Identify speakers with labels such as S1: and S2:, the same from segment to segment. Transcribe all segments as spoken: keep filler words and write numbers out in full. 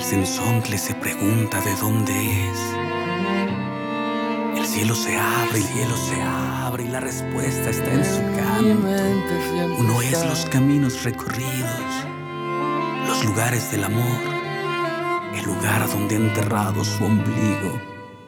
S1: Tezenzontle se pregunta de dónde es. El cielo se abre, el hielo se abre y la respuesta está en su canto. Uno es los caminos recorridos, los lugares del amor, el lugar donde ha enterrado su ombligo.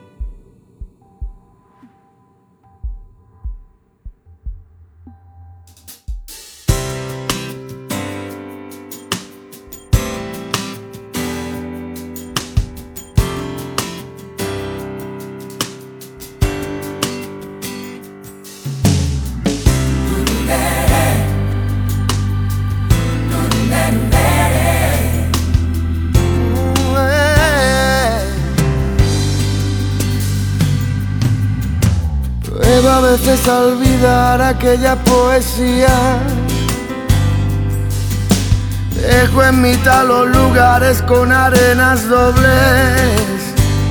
S2: A veces a olvidar aquella poesía. Dejo en mitad los lugares con arenas dobles.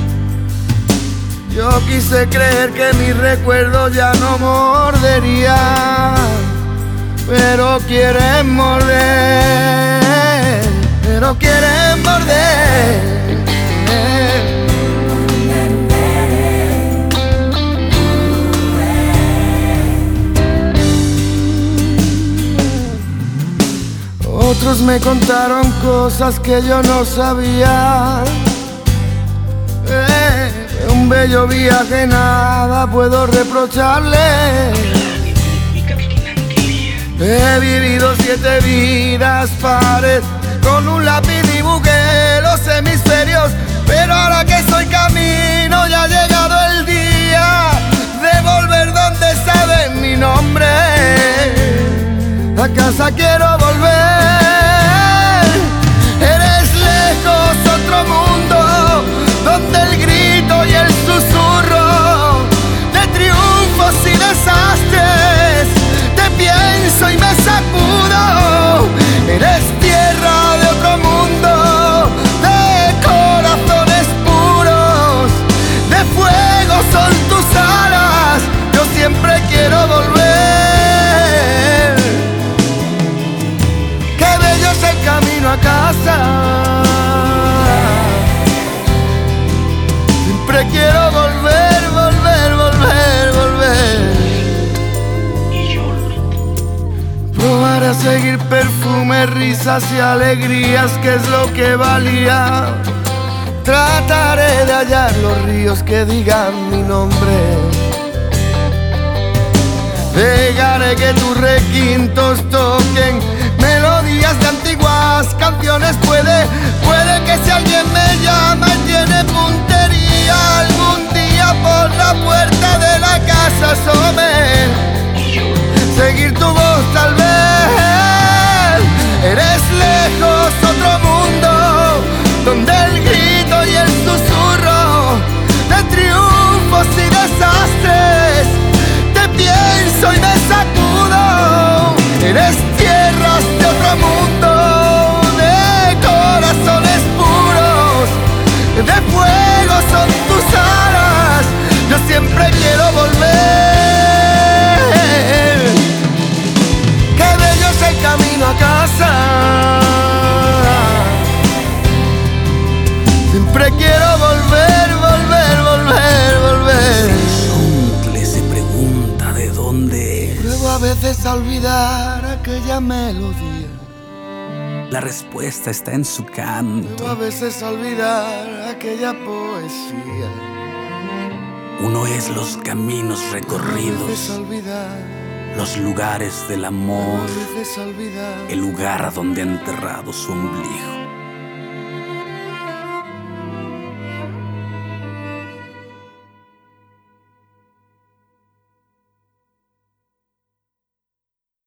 S2: Yo quise creer que mi recuerdo ya no mordería, pero quieren morder, pero quieren morder. Otros me contaron cosas que yo no sabía. Eh, un bello viaje, nada puedo reprocharle. He vivido siete vidas pares, con un lápiz dibujé los hemisferios, pero ahora que soy camino ya ha llegado el día de volver donde saben mi nombre. A casa quiero volver. Eres lejos otro mundo, donde el grito y el susurro de triunfos y desastres te pienso y me sacudo. Eres tierra de otro mundo, de corazones puros, de fuego son tus alas. Yo siempre quiero volver. Camino a casa, siempre quiero volver, volver, volver, volver. Probar a seguir perfumes, risas y alegrías, que es lo que valía. Trataré de hallar los ríos que digan mi nombre. Dejaré que tus requintos toquen melodías de antiguas canciones. Puede, puede que si alguien me llama y tiene puntería, algún día por la puerta de la casa asome. Seguir tu voz tal vez. Eres lejos otro mundo, donde el grito y el susurro de triunfos y desastres te pienso y me sacudo. Eres tierras de otro mundo, de corazones puros, de fuego son tus alas. Yo siempre quiero volver. Qué bello es el camino a casa. Siempre quiero volver, volver, volver, volver.
S1: Tezenzontle se pregunta de dónde es.
S2: Pruebo a veces a olvidar aquella melodía.
S1: La respuesta está en su canto.
S2: Pruebo a veces a olvidar aquella poesía.
S1: Uno es los caminos
S2: A veces
S1: recorridos,
S2: a olvidar,
S1: los lugares del amor,
S2: a veces a olvidar.
S1: el lugar donde ha enterrado su ombligo.